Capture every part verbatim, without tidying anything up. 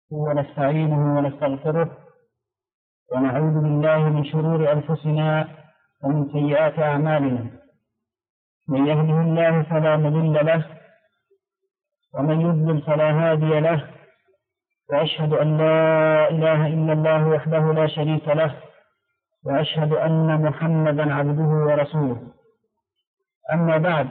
ونستعينه ونستغفره ونعوذ بالله من شرور أنفسنا ومن سيئات أعمالنا. من يهده الله فلا مضل له ومن يضلل فلا هادي له، وأشهد أن لا إله إلا الله وحده لا شريك له، وأشهد أن محمدا عبده ورسوله. أما بعد،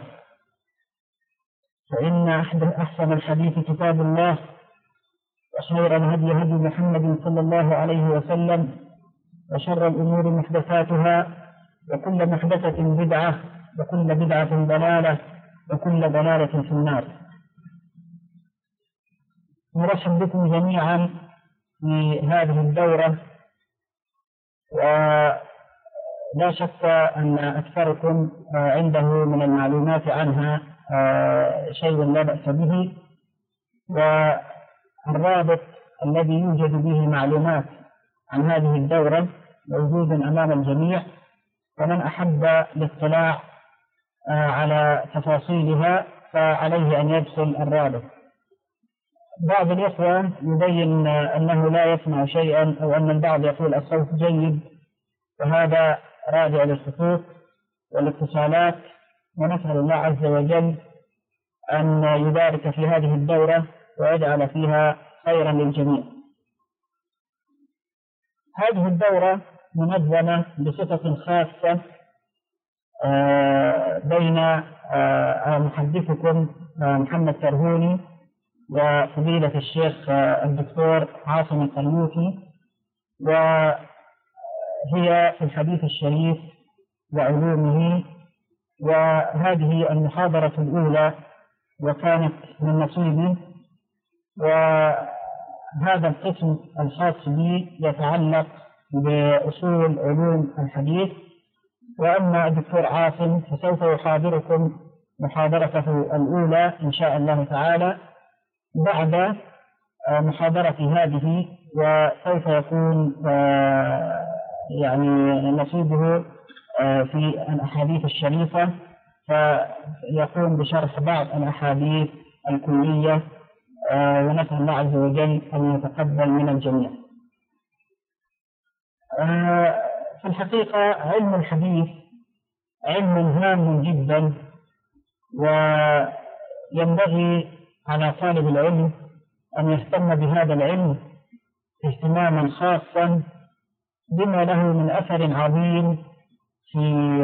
فإن أحسن الحديث كتاب الله، وخير الهدي هدي محمد صلى الله عليه وسلم، وشر الأمور محدثاتها، وكل محدثة بدعة، وكل بدعة ضلالة، وكل ضلالة في النار. نرحب بكم جميعا في هذه الدورة، ولا شك أن أكثركم عنده من المعلومات عنها شيء لا بأس به، والرابط الذي يوجد به معلومات عن هذه الدورة موجود أمام الجميع، ومن أحب الاطلاع على تفاصيلها فعليه أن يدخل الرابط. بعض الإخوة يبين أنه لا يسمع شيئا، أو أن البعض يقول الصوت جيد، وهذا راجع للخطوط والاتصالات، ونسأل الله عز وجل أن يبارك في هذه الدورة ويجعل فيها خيرا للجميع. هذه الدورة منظمة بصفة خاصة بين محدثكم محمد ترهوني وفضيلة الشيخ الدكتور عاصم القلوتي، وهي في الحديث الشريف وعلومه. وهذه المحاضرة الأولى وكانت من نصيبي، وهذا القسم الخاص بي يتعلق بأصول علوم الحديث. وأما الدكتور عاصم فسوف يحاضركم محاضرته الأولى إن شاء الله تعالى بعد محاضرة هذه، وسوف يكون يعني نصيبه في الأحاديث الشريفة، فيقوم بشرح بعض الأحاديث الكلية، ونسأل الله عز وجل أن يتقبل من الجميع. في الحقيقة علم الحديث علم هام جدا، وينبغي على طالب العلم أن يهتم بهذا العلم اهتماما خاصا، بما له من أثر عظيم في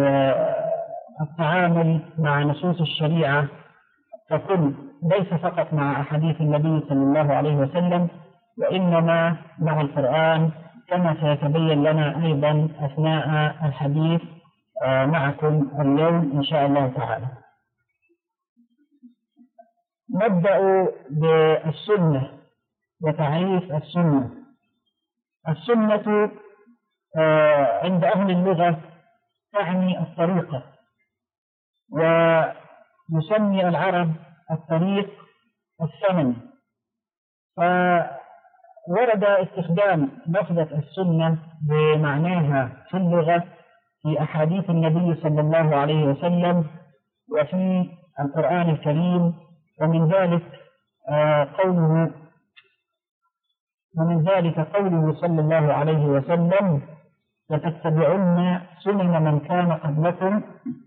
التعامل مع نصوص الشريعة ككل، ليس فقط مع أحاديث النبي صلى الله عليه وسلم، وإنما مع القرآن، كما سيتبين لنا أيضا أثناء الحديث معكم اليوم إن شاء الله تعالى. نبدأ بالسنة وتعريف السنة. السنة عند أهل اللغة تعني الطريقة، ويسمي العرب الطريق السنن، فورد استخدام لفظة السنة بمعناها في اللغة في أحاديث النبي صلى الله عليه وسلم وفي القرآن الكريم، ومن ذلك قوله ومن ذلك قوله صلى الله عليه وسلم: لتتبعن سنن من كان قبلكم.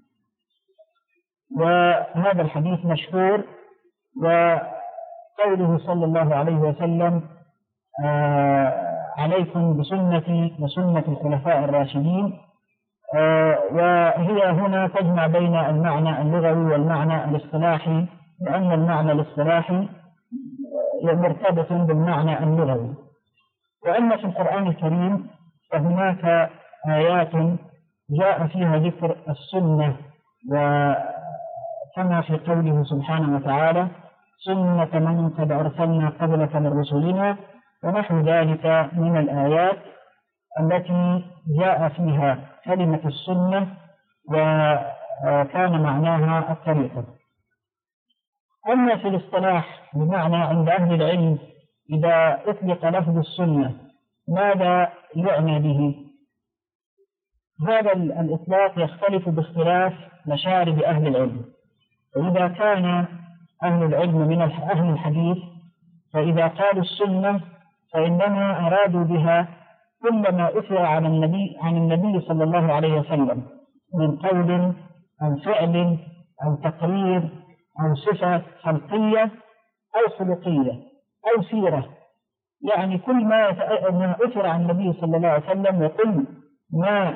وهذا الحديث مشهور. وقوله صلى الله عليه وسلم: عليكم بسنتي وسنة الخلفاء الراشدين. وهي هنا تجمع بين المعنى اللغوي والمعنى الاصطلاحي، لأن المعنى الاصطلاحي مرتبط بالمعنى اللغوي. وأما في القرآن الكريم فهناك آيات جاء فيها ذكر السنة، وكما في قوله سبحانه وتعالى: سنة من قد أرسلنا قبلك من رسلنا، ونحو ذلك من الآيات التي جاء فيها كلمة السنة وكان معناها الطريقة. أما في الاصطلاح بمعنى عند أهل العلم إذا أطلق لفظ السنة ماذا يعنى به؟ هذا الإطلاق يختلف باختلاف مشارب أهل العلم. وإذا كان أهل العلم من أهل الحديث فإذا قالوا السنة فإنما أرادوا بها كل ما أثر عن النبي عن النبي صلى الله عليه وسلم من قول أو فعل أو تقرير أو صفة خلقية أو خلقية أو سيرة، يعني كل ما ما أثر عن النبي صلى الله عليه وسلم وكل ما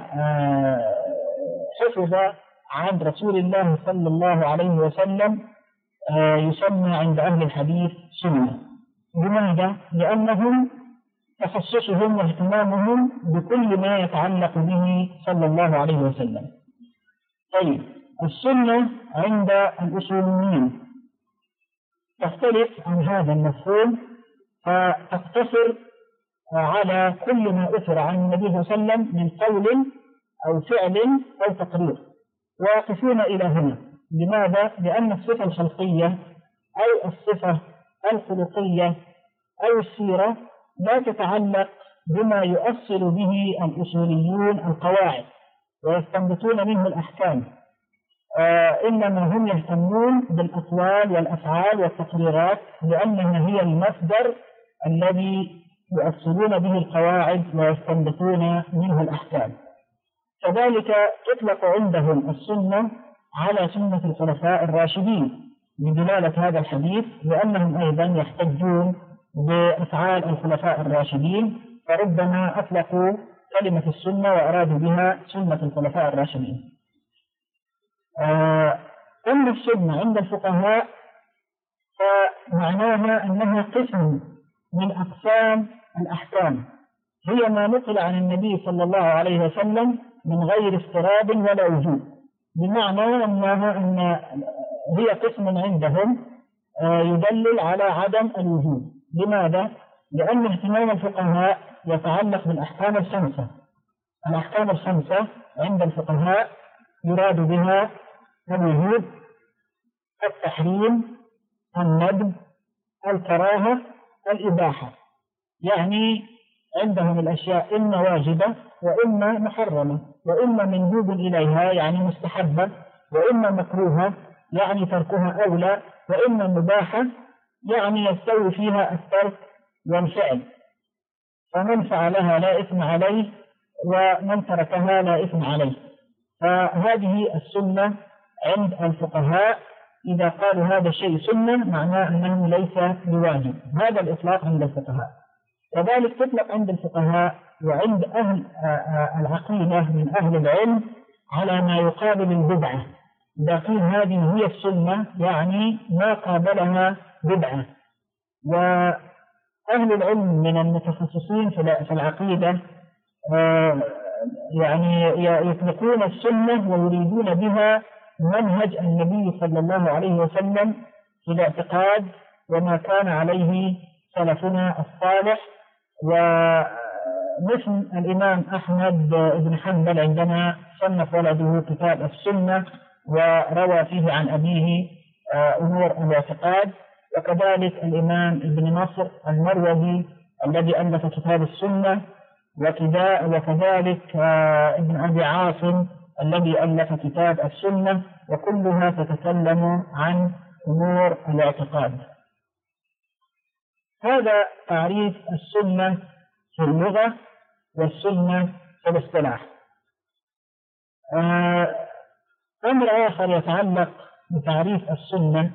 حفظ عن رسول الله صلى الله عليه وسلم يسمى عند أهل الحديث سنة. لماذا؟ لأنهم تخصصهم واهتمامهم بكل ما يتعلق به صلى الله عليه وسلم. طيب، السنة عند الأصوليين تختلف عن هذا المفهوم، فتقتصر على كل ما أثر عن النبي صلى الله عليه وسلم من قول أو فعل أو تقرير، ويقفون إلى هنا. لماذا؟ لأن الصفة الخلقية أو الصفة الخلقية أو السيرة لا تتعلق بما يؤصل به الأصوليون القواعد ويستنبطون منه الأحكام، آه إنما هم يهتمون بالأقوال والأفعال والتقريرات، لأنها هي المصدر الذي يؤصلون به القواعد ويستنبطون منه الأحكام. كذلك تطلق عندهم السنة على سنة الخلفاء الراشدين بدلالة هذا الحديث، لأنهم أيضا يحتجون بأفعال الخلفاء الراشدين، فربما أطلقوا كلمة السنة وأرادوا بها سنة الخلفاء الراشدين. آه أما السنة عند الفقهاء فمعناها أنها قسم من أقسام الأحكام، هي ما نقل عن النبي صلى الله عليه وسلم من غير اضطراب ولا وجوب، بمعنى أنها أن هي قسم عندهم يدلل على عدم الوجوب. لماذا؟ لأن اهتمام الفقهاء يتعلق بالأحكام الخمسة. الأحكام الخمسة عند الفقهاء يراد بها الوجوب، التحريم، الندب، الكراهة، الإباحة، يعني عندهم الأشياء إما واجبة وإما محرمة، وإما مندوب إليها يعني مستحبة، وإما مكروهة يعني تركها أولى، وإما مباحة يعني يستوي فيها الترك والفعل، فمن فعلها لا إثم عليه ومن تركها لا إثم عليه. فهذه السنة عند الفقهاء، إذا قالوا هذا الشيء سنة معناه أنه ليس بواجب، هذا الإطلاق عند الفقهاء. كذلك تطلق عند الفقهاء وعند أهل العقيدة من أهل العلم على ما يقابل البدعة. إذا قيل هذه هي السنة يعني ما قابلها بدعة. وأهل العلم من المتخصصين في العقيدة يعني يطلقون السنة ويريدون بها منهج النبي صلى الله عليه وسلم في الاعتقاد وما كان عليه سلفنا الصالح. ومثل الإمام أحمد بن حنبل عندما صنف ولده كتاب السنة وروى فيه عن أبيه أمور الاعتقاد، وكذلك الإمام ابن نصر المروزي الذي ألف كتاب السنة، وكذلك ابن أبي عاصم الذي ألف كتاب السنة، وكلها تتكلم عن أمور الاعتقاد. هذا تعريف السنة في اللغة والسنة في الاصطلاح. أمر آخر يتعلق بتعريف السنة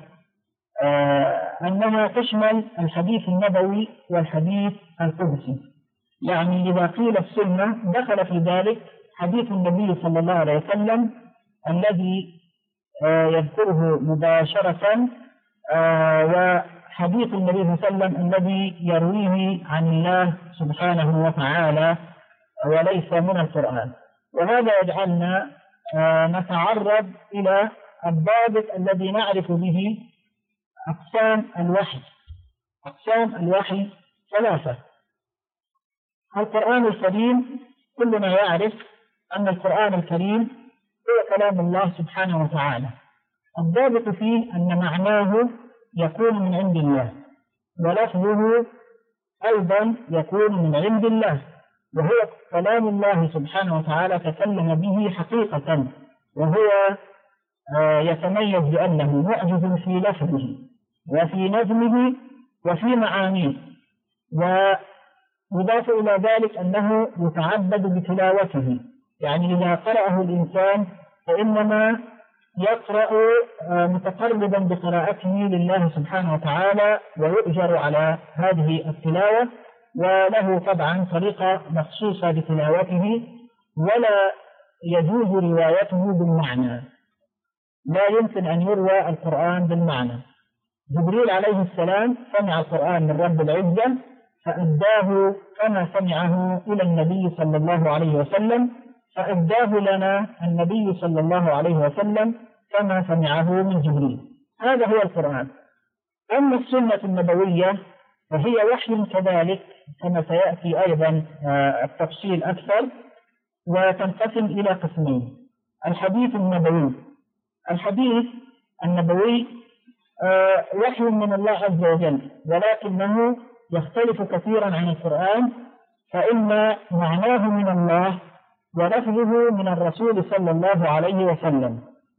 أنها تشمل الحديث النبوي والحديث القدسي، يعني إذا قيل السنة دخل في ذلك حديث النبي صلى الله عليه وسلم الذي يذكره مباشرة، وحديث النبي صلى الله عليه وسلم الذي يرويه عن الله سبحانه وتعالى وليس من القرآن. وهذا يجعلنا نتعرض إلى الضابط الذي نعرف به أقسام الوحي. أقسام الوحي ثلاثة. القرآن الكريم، كلنا يعرف أن القرآن الكريم هو كلام الله سبحانه وتعالى. الضابط فيه أن معناه يكون من عند الله، ولفظه أيضا يكون من عند الله، وهو كلام الله سبحانه وتعالى تكلم به حقيقة، وهو يتميز بأنه معجز في لفظه وفي نظمه وفي معانيه. يضاف إلى ذلك أنه يتعبد بتلاوته، يعني إذا قرأه الإنسان فإنما يقرأ متقربا بقراءته لله سبحانه وتعالى ويؤجر على هذه التلاوة، وله طبعا طريقة مخصوصة بتلاوته، ولا يجوز روايته بالمعنى، لا يمكن أن يروى القرآن بالمعنى. جبريل عليه السلام سمع القرآن من رب العزة فأداه كما سمعه إلى النبي صلى الله عليه وسلم، فأداه لنا النبي صلى الله عليه وسلم كما سمعه من جبريل. هذا هو القرآن. أما السنة النبوية فهي وحي كذلك كما سيأتي أيضا التفصيل أكثر، وتنقسم إلى قسمين: الحديث النبوي. الحديث النبوي وحي من الله عز وجل، ولكنه يختلف كثيرا عن القرآن، فإن معناه من الله ولفظه من الرسول صلى الله عليه وسلم.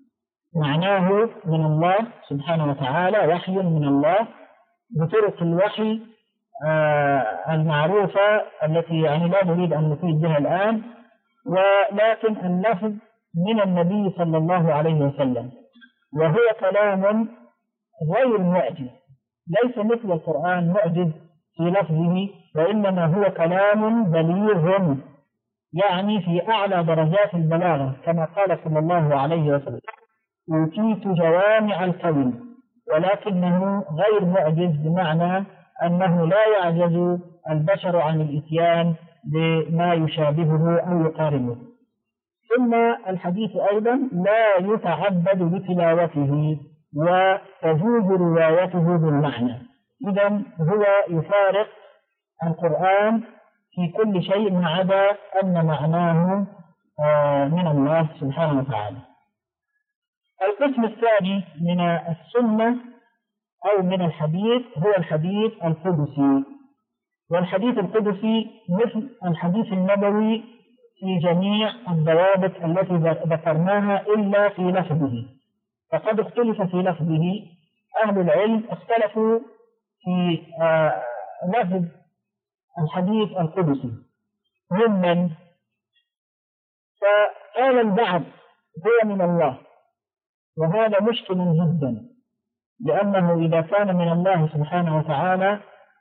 معناه من الله سبحانه وتعالى، وحي من الله بطرق الوحي المعروفة التي يعني لا نريد أن نفيد بها الآن، ولكن اللفظ من النبي صلى الله عليه وسلم، وهو كلام غير معجز، ليس مثل القرآن معجز في لفظه، وإنما هو كلام بليغ، يعني في أعلى درجات البلاغة، كما قال صلى الله عليه وسلم: أوتيت جوامع الكلم، ولكنه غير معجز بمعنى أنه لا يعجز البشر عن الإتيان بما يشابهه أو يقاربه. ثم الحديث أيضا لا يتعبد بتلاوته وتجوز روايته بالمعنى، إذن هو يفارق القرآن في كل شيء ما عدا أن معناه من الله سبحانه وتعالى. القسم الثاني من السنة أو من الحديث هو الحديث القدسي. والحديث القدسي مثل الحديث النبوي في جميع الضوابط التي ذكرناها إلا في لفظه، فقد اختلف في لفظه. أهل العلم اختلفوا في لفظ الحديث القدسي ممن، فقال البعض هو من الله، وهذا مشكل جدا، لأنه إذا كان من الله سبحانه وتعالى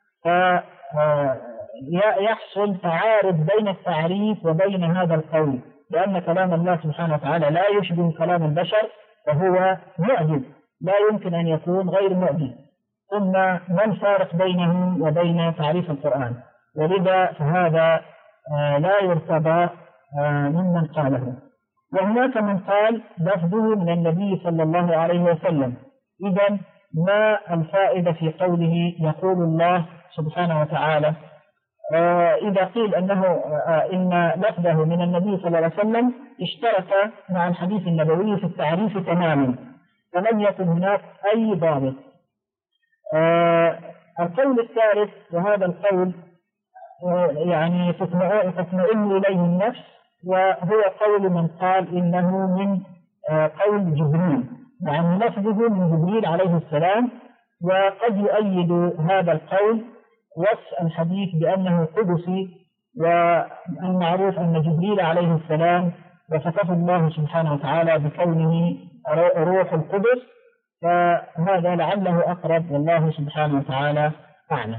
فيحصل تعارض بين التعريف وبين هذا القول، لأن كلام الله سبحانه وتعالى لا يشبه كلام البشر، فهو معجز لا يمكن أن يكون غير معجز. ثم ما الفارق بينه وبين تعريف القرآن؟ ولذا فهذا لا يرتضى ممن قاله. وهناك من قال لفظه من النبي صلى الله عليه وسلم. إذن ما الفائدة في قوله يقول الله سبحانه وتعالى؟ إذا قيل أنه إن لفظه من النبي صلى الله عليه وسلم اشترك مع الحديث النبوي في التعريف تماما، فلم يكن هناك أي ضابط. القول الثالث، وهذا القول يعني تطمئن إليه النفس، وهو قول من قال إنه من قول جبريل، يعني لفظه من جبريل عليه السلام. وقد يؤيد هذا القول وصف الحديث بأنه قدسي، والمعروف أن جبريل عليه السلام وصفه الله سبحانه وتعالى بكونه روح القدس، فهذا لعله أقرب، والله سبحانه وتعالى أعلم.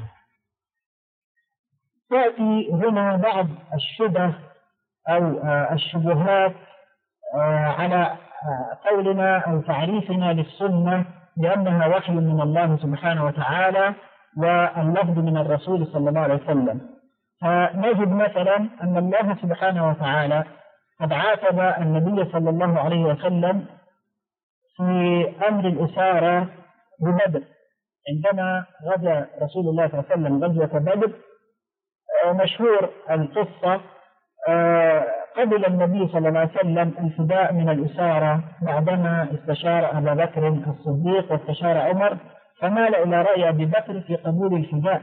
تأتي هنا بعض الشبه أو الشبهات على قولنا أو تعريفنا للسنة بأنها وحي من الله سبحانه وتعالى واللفظ من الرسول صلى الله عليه وسلم. فنجد مثلا أن الله سبحانه وتعالى قد عاتب النبي صلى الله عليه وسلم في أمر الإسارة ببدر، عندما غزا رسول الله صلى الله عليه وسلم غزوة بدر. مشهور القصة، قبل النبي صلى الله عليه وسلم الفداء من الإسارة بعدما استشار أبا بكر الصديق واستشار عمر، فمال إلى رأي أبي بكر في قبول الفداء.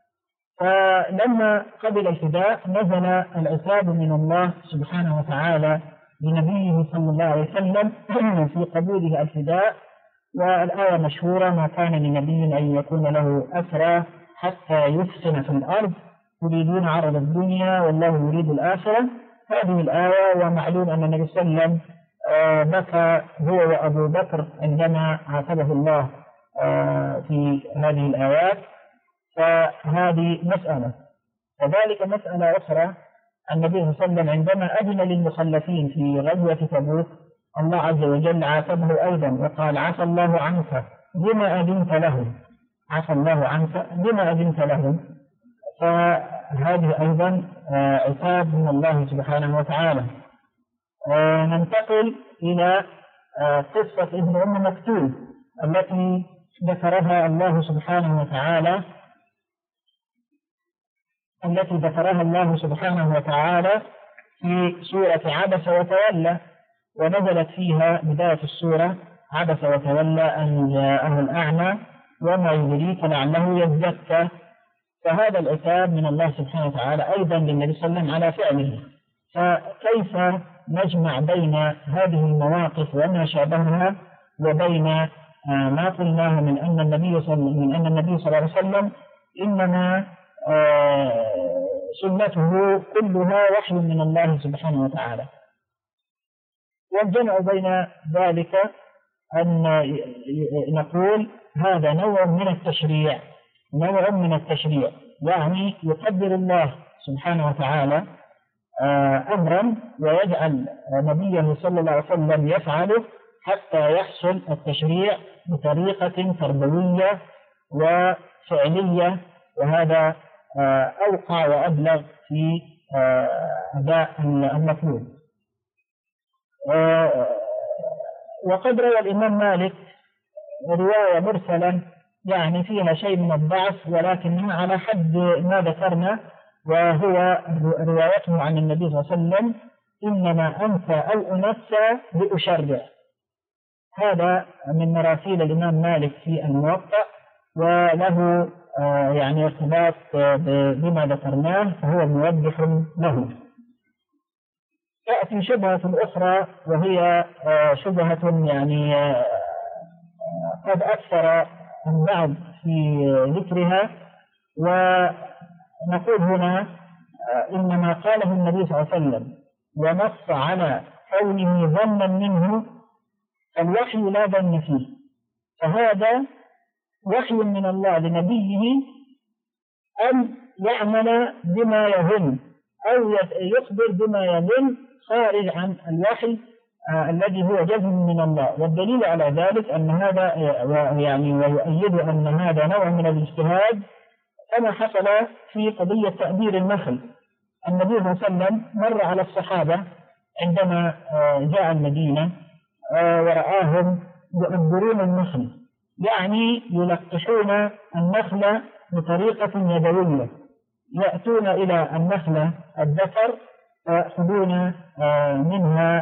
فلما قبل الفداء نزل العتاب من الله سبحانه وتعالى لنبيه صلى الله عليه وسلم في قبوله الفداء. والآية مشهورة: ما كان لنبي أن يكون له أسرى حتى يفسن في الأرض، يريدون عرض الدنيا والله يريد الآخرة. هذه الآية، ومعلوم أن النبي صلى الله عليه وسلم بكى هو وأبو بكر عندما عاتبه الله في هذه الآيات، فهذه مسألة. كذلك مسألة أخرى، النبي صلى الله عليه وسلم عندما أذن للمخلفين في غزوة تبوك الله عز وجل عاتبه أيضا وقال عفى الله عنك لما أذنت لهم، عفى الله عنك لما أذنت لهم. فهذه أيضا عتاب من الله سبحانه وتعالى. ننتقل إلى قصة ابن أم مكتوم التي ذكرها الله سبحانه وتعالى التي ذكرها الله سبحانه وتعالى في سورة عبس وتولى، ونزلت فيها بداية السورة عبس وتولى أن جاءه الأعمى وما يدريك لعله يزكى. فهذا العتاب من الله سبحانه وتعالى أيضا للنبي صلى الله عليه وسلم على فعله. فكيف نجمع بين هذه المواقف وما شابهها وبين ما قلناه من أن النبي صلى من أن النبي صلى الله عليه وسلم إنما سنته كلها وحي من الله سبحانه وتعالى؟ والجمع بين ذلك أن نقول هذا نوع من التشريع نوع من التشريع يعني يقدر الله سبحانه وتعالى أمرا ويجعل نبيه صلى الله عليه وسلم يفعله حتى يحصل التشريع بطريقة تربوية وفعلية، وهذا أوقع وأبلغ في أداء المطلوب. وقد روى الإمام مالك رواية مرسلا يعني فيها شيء من الضعف ولكنها على حد ما ذكرنا، وهو روايته عن النبي صلى الله عليه وسلم إنما أنت أو أنسى لأشرع. هذا من مراسيل الإمام مالك في الموطأ، وله يعني ارتباط بما ذكرناه فهو موضح له. تأتي شبهة أخرى وهي شبهة يعني قد أكثر البعض في ذكرها، ونقول هنا إنما قاله النبي صلى الله عليه وسلم ونص على كونه ظنا منه الوحي لا ظن فيه، فهذا وحي من الله لنبيه أن يعمل بما يظن أو يخبر بما يظن خارج عن الوحي آه الذي هو جزم من الله. والدليل على ذلك أن هذا يعني ويؤيد أن هذا نوع من الاجتهاد كما حصل في قضية تأبير النخل. النبي صلى الله عليه وسلم مر على الصحابة عندما آه جاء المدينة آه ورآهم يؤبرون النخل، يعني يلقحون النخل بطريقة يدوية، يأتون إلى النخلة الذكر ويأخذون منها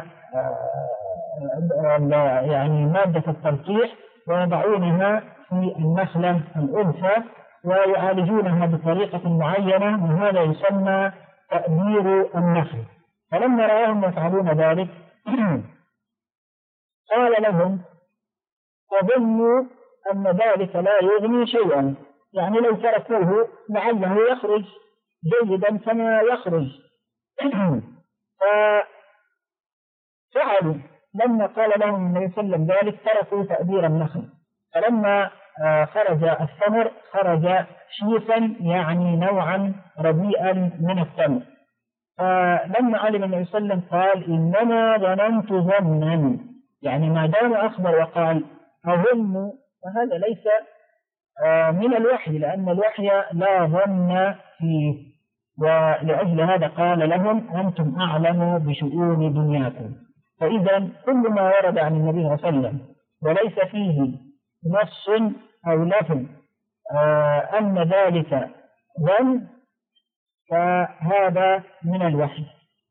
يعني مادة التلقيح ويضعونها في النخلة الأنثى ويعالجونها بطريقة معينة، وهذا يسمى تأبير النخل. فلما رأهم يفعلون ذلك قال لهم أظنوا أن ذلك لا يغني شيئا، يعني لو تركوه لعله يخرج جيدا كما يخرج. ففعلوا لما قال لهم النبي صلى الله عليه وسلم ذلك تركوا تأبير النخل، فلما خرج الثمر خرج شيفا يعني نوعا رديئا من التمر. فلما علم النبي صلى الله عليه وسلم قال إنما ظننت ظنا، يعني ما دام أخبر وقال أظن فهذا ليس من الوحي، لأن الوحي لا ظن فيه. ولأجل هذا قال لهم أنتم أعلموا بشؤون دنياكم. فإذا كل ما ورد عن النبي صلى الله عليه وسلم وليس فيه نص أو لفظ أن ذلك ظن فهذا من الوحي.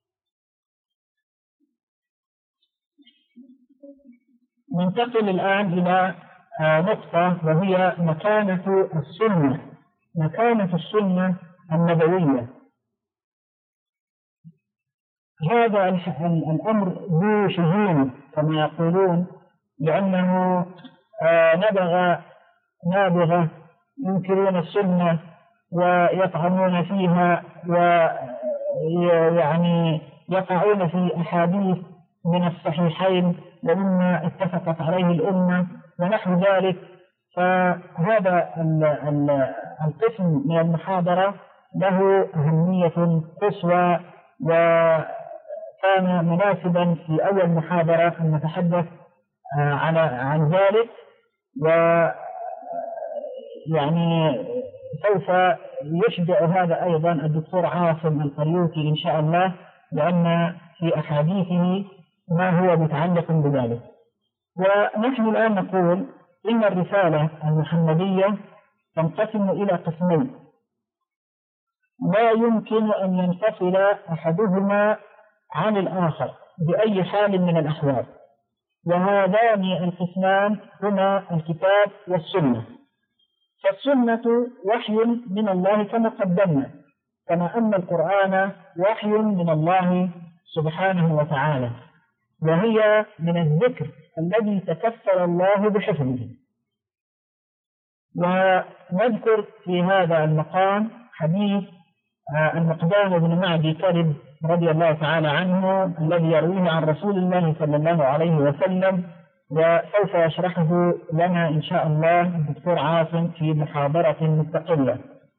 ننتقل الآن إلى نقطة وهي مكانة السنة مكانة السنة النبوية. هذا الأمر ذو شجون كما يقولون، لأنه نبغ نابغة ينكرون السنة ويطعنون فيها ويعني يقعون في أحاديث من الصحيحين ومما اتفقت عليه الأمة ونحو ذلك. فهذا القسم من المحاضرة له أهمية قصوى، وكان مناسبا في أول محاضرة أن نتحدث على عن ذلك، ويعني سوف يشجع هذا أيضا الدكتور عاصم القريوطي إن شاء الله، لأن في أحاديثه ما هو متعلق بذلك. ونحن الآن نقول إن الرسالة المحمدية تنقسم إلى قسمين لا يمكن أن ينفصل أحدهما عن الآخر بأي حال من الأحوال، وهذان القسمان هما الكتاب والسنة. فالسنة وحي من الله كما قدمنا، كما أن القرآن وحي من الله سبحانه وتعالى، وهي من الذكر الذي تكفل الله بحفظه. ونذكر في هذا المقام حديث المقدام بن معدي كرب رضي الله تعالى عنه الذي يرويه عن رسول الله صلى الله عليه وسلم، وسوف يشرحه لنا إن شاء الله الدكتور عاصم في محاضرة مستقلة.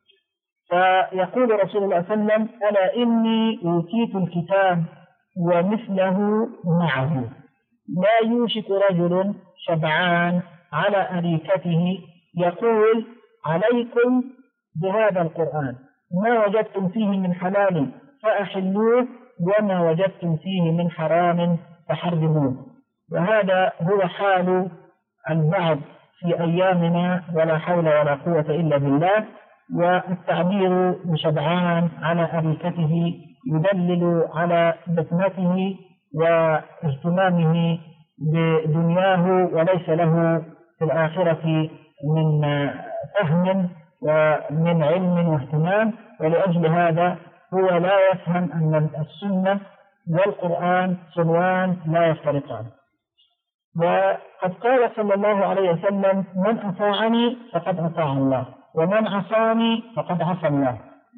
فيقول رسول الله صلى الله عليه وسلم: ألا إني أوتيت الكتاب ومثله معه، لا يوشك رجل شبعان على أريكته يقول: عليكم بهذا القرآن، ما وجدتم فيه من حلال فأحلوه، وما وجدتم فيه من حرام فحرموه. وهذا هو حال البعض في أيامنا، ولا حول ولا قوة إلا بالله. والتعبير بشبعان على أريكته يدلل على بسمته واهتمامه بدنياه، وليس له في الآخرة من فهم ومن علم واهتمام. ولأجل هذا هو لا يفهم أن السنة والقرآن صنوان لا يفترقان. وقد قال صلى الله عليه وسلم: من أطاعني فقد أطاع الله، ومن عصاني فقد عصى الله.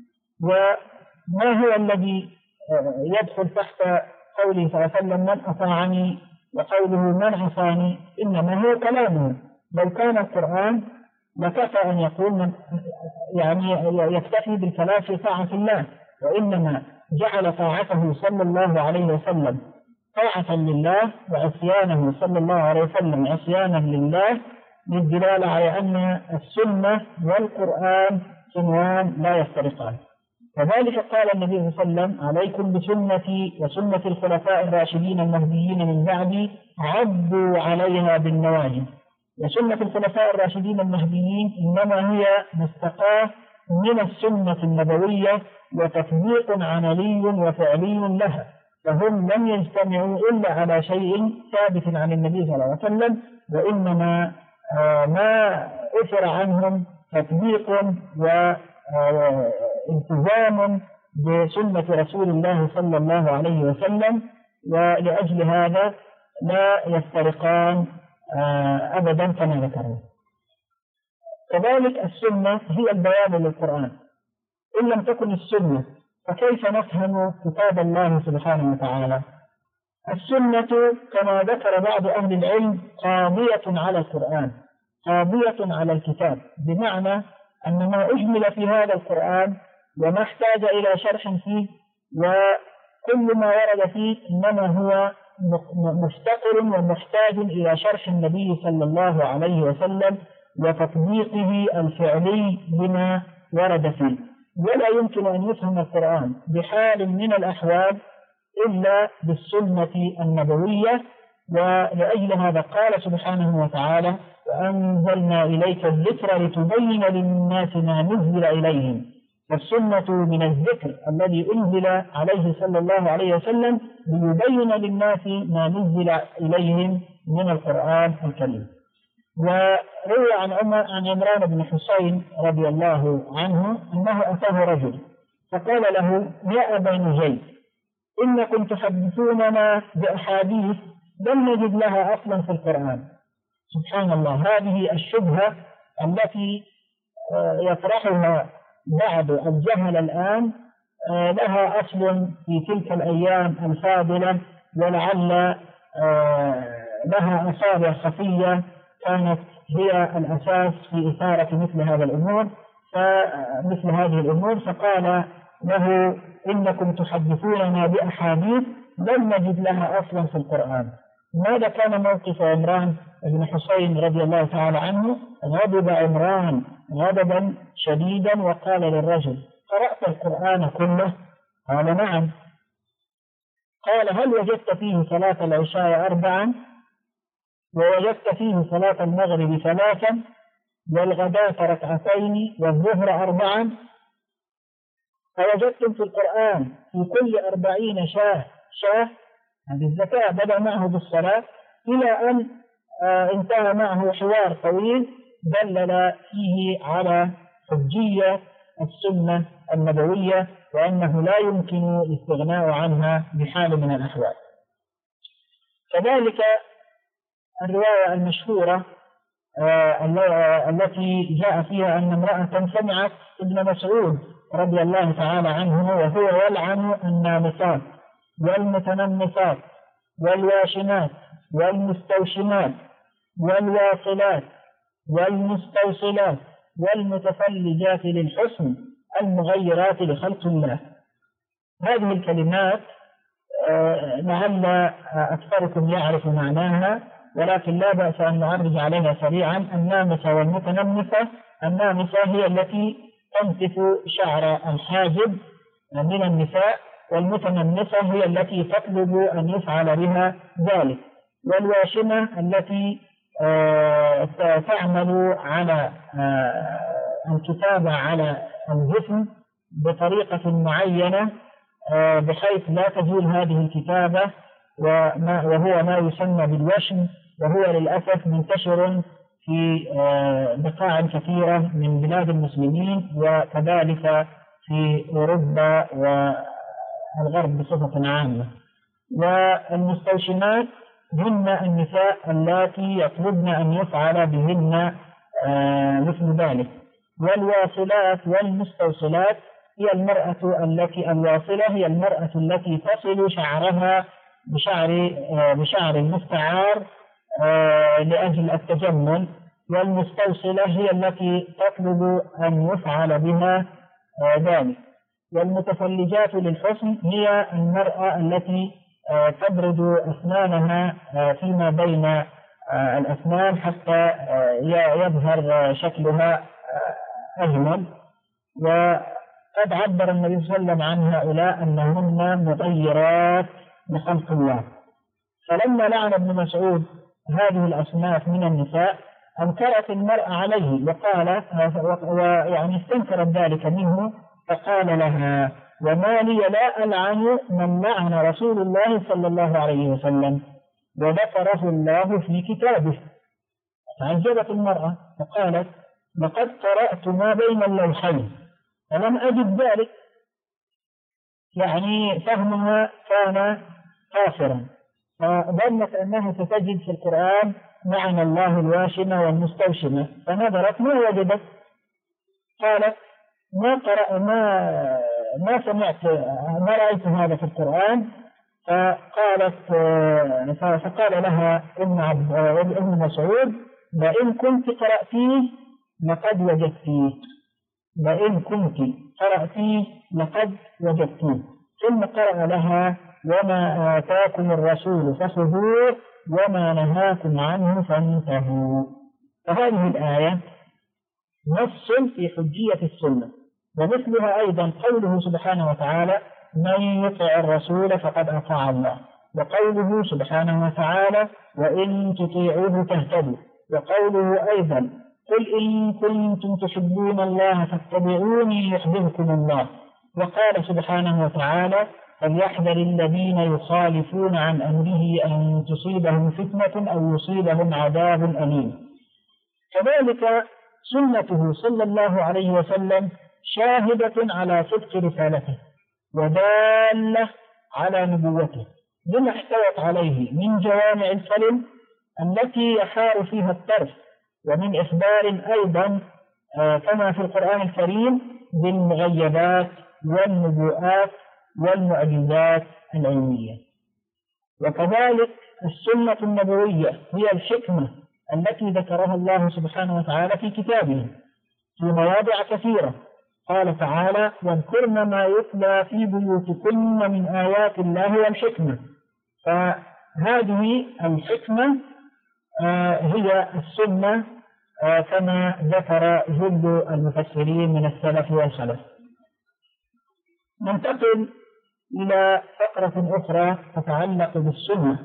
وما هو الذي يدخل تحت قوله صلى الله عليه وسلم: من أطاعني، وقوله من عصاني؟ إنما هو كلامه. لو كان القرآن لكفى أن يقول من يعني يكتفي بالكلام في طاعة الله، وإنما جعل طاعته صلى الله عليه وسلم طاعة لله، وعصيانه صلى الله عليه وسلم عصيانا لله، للدلالة على أن السنة والقرآن صنوان لا يفترقان. وذلك قال النبي صلى الله عليه وسلم: عليكم بسنتي وسنة الخلفاء الراشدين المهديين من بعدي، عضوا عليها بالنواجذ. وسنة الخلفاء الراشدين المهديين إنما هي مستقاة من السنة النبوية وتطبيق عملي وفعلي لها، فهم لم يجتمعوا إلا على شيء ثابت عن النبي صلى الله عليه وسلم، وإنما ما أثر عنهم تطبيق والتزام بسنة رسول الله صلى الله عليه وسلم. ولأجل هذا لا يفترقان أبدا كما ذكرنا. كذلك السنة هي البيان للقرآن. إن لم تكن السنة فكيف نفهم كتاب الله سبحانه وتعالى؟ السنة كما ذكر بعض أهل العلم قاضية على القرآن، قاضية على الكتاب، بمعنى أن ما أجمل في هذا القرآن وما احتاج إلى شرح فيه وكل ما ورد فيه إنما هو مفتقر ومحتاج إلى شرح النبي صلى الله عليه وسلم وتطبيقه الفعلي لما ورد فيه. ولا يمكن أن يفهم القرآن بحال من الأحوال إلا بالسنة النبوية. ولأجل هذا قال سبحانه وتعالى: وأنزلنا إليك الذكر لتبين للناس ما نزل إليهم. فالسنة من الذكر الذي أنزل عليه صلى الله عليه وسلم ليبين للناس ما نزل إليهم من القرآن الكريم. وروى عن عمر عن عمران بن حسين رضي الله عنه أنه أتاه رجل فقال له: يا أبا نجيب، إنكم تحدثوننا بأحاديث لم نجد لها أصلا في القرآن. سبحان الله، هذه الشبهة التي يطرحها بعض الجهل الآن لها أصل في تلك الأيام الفاضلة، ولعل لها أصابع خفية كانت هي الأساس في إثارة مثل هذا الأمور فمثل هذه الأمور فقال له إنكم تحدثوننا بأحاديث لم نجد لها أصلا في القرآن. ماذا كان موقف عمران بن حسين رضي الله تعالى عنه؟ غضب عمران غضبا شديدا وقال للرجل: قرأت القرآن كله؟ قال: نعم. قال: هل وجدت فيه صلاة العشاء أربعا، ووجدت فيه صلاة المغرب ثلاثا، والغداة ركعتين، والظهر أربعا؟ فوجدتم في القرآن في كل أربعين شاه شاه هذه الزكاة، بدأ معه بالصلاة إلى أن آه انتهى معه حوار طويل دلل فيه على حجية السنة النبوية وأنه لا يمكن الاستغناء عنها بحال من الأحوال. كذلك الرواية المشهورة آه التي جاء فيها أن امرأة سمعت ابن مسعود رضي الله تعالى عنه وهو يلعن النامصات والمتنمصات والواشمات والمستوشمات والواصلات والمستوصلات والمتفلجات للحسن المغيرات لخلق الله. هذه الكلمات لعل أكثركم يعرف معناها، ولكن لا بأس أن نعرج عليها سريعا. النامصة والمتنمصة: النامصة هي التي تنتف شعر الحاجب من النساء، والمتنمصة هي التي تطلب أن يفعل بها ذلك، والواشمة التي تعمل على الكتابة على الجسم بطريقة معينة بحيث لا تزول هذه الكتابة، وهو ما يسمى بالوشم، وهو للأسف منتشر في بقاع كثيرة من بلاد المسلمين وكذلك في أوروبا والغرب بصفة عامة. والمستوشمات هن النساء اللاتي يطلبن أن يفعل بهن مثل ذلك. والواصلات والمستوصلات هي المرأة التي الواصلة هي المرأة التي تصل شعرها بشعر بشعر المستعار لأجل التجمل، والمستوصلة هي التي تطلب أن يفعل بها ذلك. والمتفلجات للحسن هي المرأة التي تبرد أسنانها فيما بين الأسنان حتى يظهر شكلها أجمل. وقد عبر النبي صلى الله عليه وسلم عن هؤلاء أنهن مغيرات لخلق الله. فلما لعن ابن مسعود هذه الأصناف من النساء أنكرت المرأة عليه وقال ويعني استنكرت ذلك منه، فقال لها: وما لي لا ألعن من لعن رسول الله صلى الله عليه وسلم وذكره الله في كتابه. فعجبت المرأة فقالت: لقد قرأت ما بين اللوحين فلم أجد ذلك. يعني فهمها كان قاصرا، فظنت أنها ستجد في القرآن معنى الله الواشمة والمستوشمة، فنظرت ما وجدت. قالت: ما قرأ ما ما سمعت ما رأيت هذا في القرآن. فقالت فقال لها ابن عبد ابن مسعود: لئن كنت قرأتيه لقد وجدتيه لئن كنت قرأتيه لقد وجدتيه ثم قرأ لها: وما آتاكم الرسول فخذوه وما نهاكم عنه فانتهوا. فهذه الآية نص في حجية السنة. ومثلها أيضا قوله سبحانه وتعالى: من يطع الرسول فقد أطاع الله، وقوله سبحانه وتعالى: وإن تطيعوه تهتدوا، وقوله أيضا: قل إن كنتم تحبون الله فاتبعوني يحببكم الله. وقال سبحانه وتعالى: فليحذر الذين يخالفون عن أمره أن تصيبهم فتنة أو يصيبهم عذاب أليم. كذلك سنته صلى الله عليه وسلم شاهدة على صدق رسالته ودالة على نبوته بما احتوت عليه من جوامع الكلم التي يحار فيها الطرف، ومن إخبار أيضا كما في القرآن الكريم بالمغيبات والنبوءات والمعجزات العلمية. وكذلك السنة النبوية هي الحكمة التي ذكرها الله سبحانه وتعالى في كتابه في مواضع كثيرة. قال تعالى: واذكرن ما يتلى في بيوتكن من آيات الله والحكمة. فهذه الحكمة هي السنة كما ذكر جل المفسرين من السلف والخلف. ننتقل إلى فقرة أخرى تتعلق بالسنة،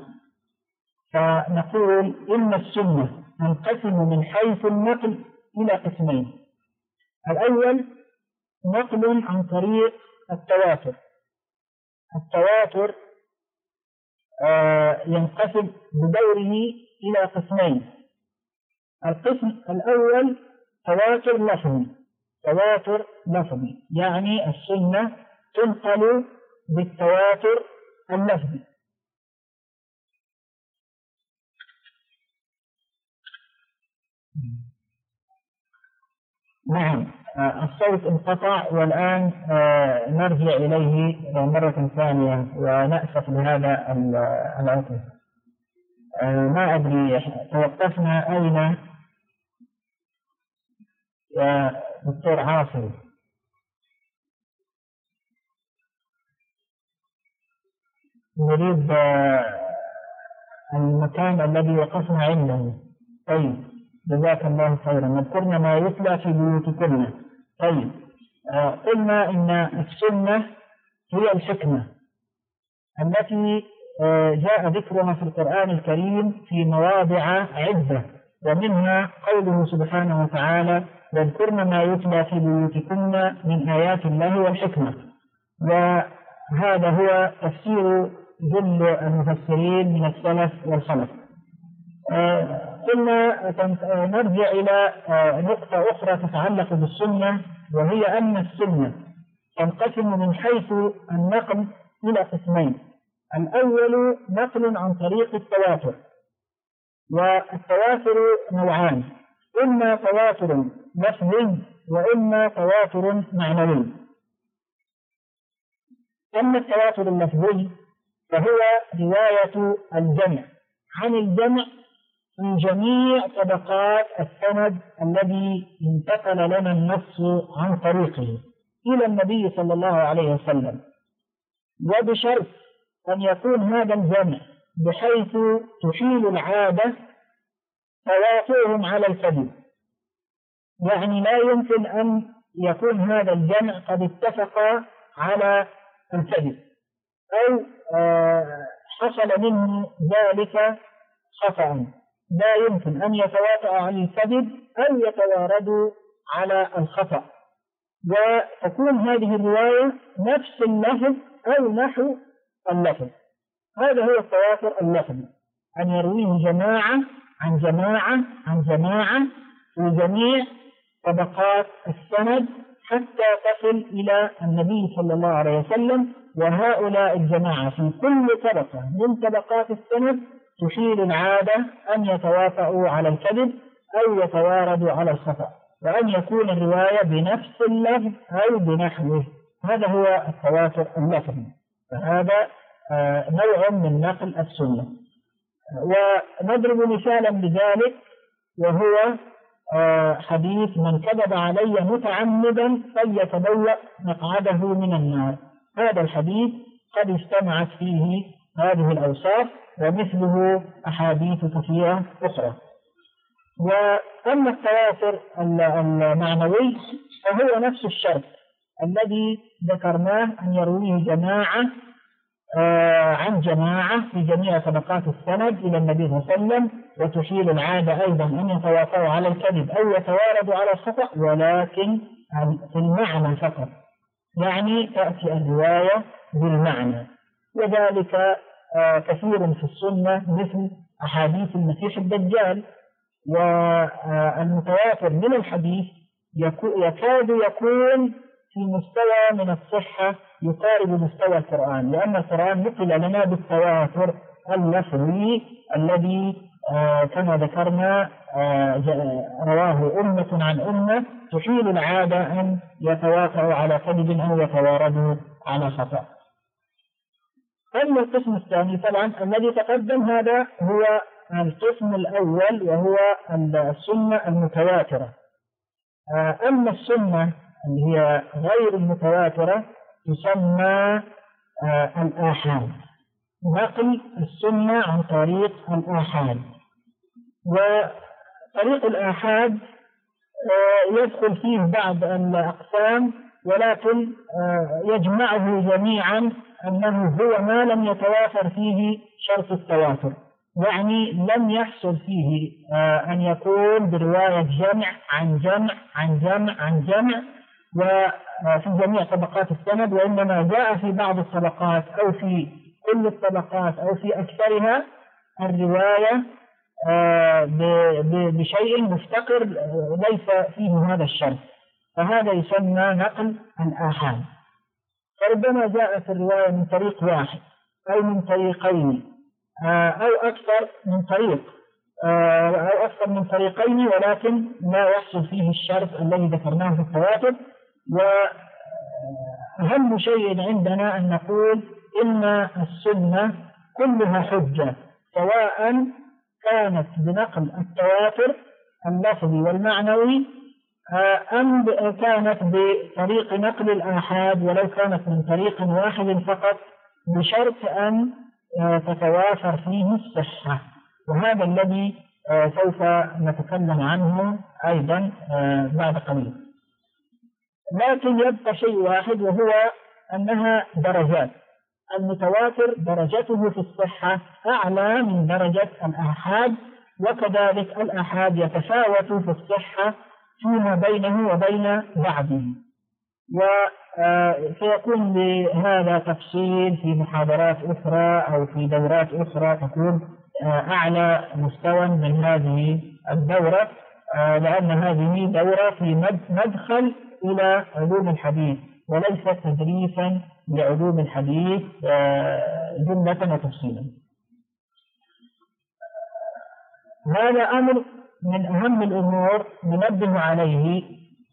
فنقول إن السنة تنقسم من حيث النقل إلى قسمين. الأول نقل عن طريق التواتر. التواتر ينقسم بدوره إلى قسمين. القسم الأول تواتر لفظي. تواتر لفظي يعني السنة تنقل بالتواتر اللفظي. نعم، الصوت انقطع والآن نرجع إليه مرة ثانية ونأسف لهذا العطل. ما أدري توقفنا أين يا دكتور عاصم؟ نريد المكان الذي وقفنا عنده. طيب، جزاك الله خيرا. نذكرنا ما يتلى في بيوتكن. طيب، قلنا إن السنة هي الحكمة التي جاء ذكرها في القرآن الكريم في مواضع عدة، ومنها قوله سبحانه وتعالى: واذكرن ما يتلى في بيوتكن من آيات الله والحكمة. وهذا هو تفسير جل المفسرين من السلف والخلف. قلنا نرجع إلى نقطة أخرى تتعلق بالسنة، وهي أن السنة تنقسم من حيث النقل إلى قسمين. الأول نقل عن طريق التواتر، والتواتر نوعان: إما تواتر لفظي وإما تواتر معنوي. أما التواتر اللفظي فهو رواية الجمع عن الجمع في جميع طبقات السند الذي انتقل لنا النص عن طريقه إلى النبي صلى الله عليه وسلم، وبشرط أن يكون هذا الجمع بحيث تحيل العادة توافقهم على الكذب. يعني لا يمكن أن يكون هذا الجمع قد اتفق على الكذب أو حصل منه ذلك خطأ. لا يمكن أن يتواطأ على الكذب أو يتواردوا على الخطأ، وتكون هذه الرواية نفس اللفظ أو نحو اللفظ. هذا هو التواتر اللفظي، أن يرويه جماعة عن جماعة عن جماعة في جميع طبقات السند حتى تصل إلى النبي صلى الله عليه وسلم. وهؤلاء الجماعة في كل طبقة من طبقات السند تحيل العادة أن يتوافقوا على الكذب أو يتواردوا على الخطأ، وأن يكون الرواية بنفس اللفظ أو بنحوه. هذا هو التواتر اللفظي، فهذا نوع من نقل السنة. ونضرب مثالا بذلك، وهو حديث: من كذب علي متعمدا فليتبوأ مقعده من النار. هذا الحديث قد اجتمعت فيه هذه الأوصاف، ومثله أحاديث كثيرة أخرى. وأما التواتر المعنوي فهو نفس الشرط الذي ذكرناه، أن يرويه جماعة عن جماعة في جميع طبقات السند إلى النبي صلى الله عليه وسلم، وتحيل العادة أيضا أن يتواطؤوا على الكذب أو يتواردوا على الخطأ، ولكن في المعنى فقط، يعني تأتي الرواية بالمعنى. وذلك كثير في السنة مثل أحاديث المسيح الدجال. والمتواتر من الحديث يكاد يكون في مستوى من الصحة يقارب مستوى القرآن، لأن القرآن نقل لنا بالتواتر اللفظي الذي كما ذكرنا رواه أمة عن أمة تحيل العادة أن يتوافقوا على كذب أو يتواردوا على خطأ. أما القسم الثاني طبعا الذي تقدم هذا هو القسم الأول وهو السنة المتواترة. أما السنة اللي هي غير المتواترة تسمى الآحاد، نقل السنة عن طريق الآحاد. وطريق الآحاد يدخل فيه بعض الأقسام، ولكن يجمعه جميعا أنه هو ما لم يتوافر فيه شرط التواتر، يعني لم يحصل فيه أن يكون برواية جمع عن جمع عن جمع عن جمع وفي جميع طبقات السند، وإنما جاء في بعض الطبقات أو في كل الطبقات أو في أكثرها الرواية بشيء مفتقر ليس فيه هذا الشرط، فهذا يسمى نقل الآحاد. فربما جاءت الرواية من طريق واحد أو من طريقين أو أكثر من طريق أو أكثر من طريقين، ولكن لا يحصل فيه الشرط الذي ذكرناه في التواتر. وأهم شيء عندنا أن نقول إن السنة كلها حجة، سواء كانت بنقل التواتر اللفظي والمعنوي أم كانت بطريق نقل الآحاد، ولو كانت من طريق واحد فقط، بشرط أن تتوافر فيه الصحة. وهذا الذي سوف نتكلم عنه أيضا بعد قليل. لكن يبقى شيء واحد وهو أنها درجات. المتواتر درجته في الصحة أعلى من درجة الآحاد، وكذلك الآحاد يتفاوت في الصحة فيما بينه وبين بعضه. وسيكون لهذا تفصيل في محاضرات أخرى أو في دورات أخرى تكون أعلى مستوى من هذه الدورة، لأن هذه دورة في مدخل إلى علوم الحديث وليس تدريسا لعلوم الحديث جملة وتفصيلا. هذا أمر من أهم الأمور ننبه عليه،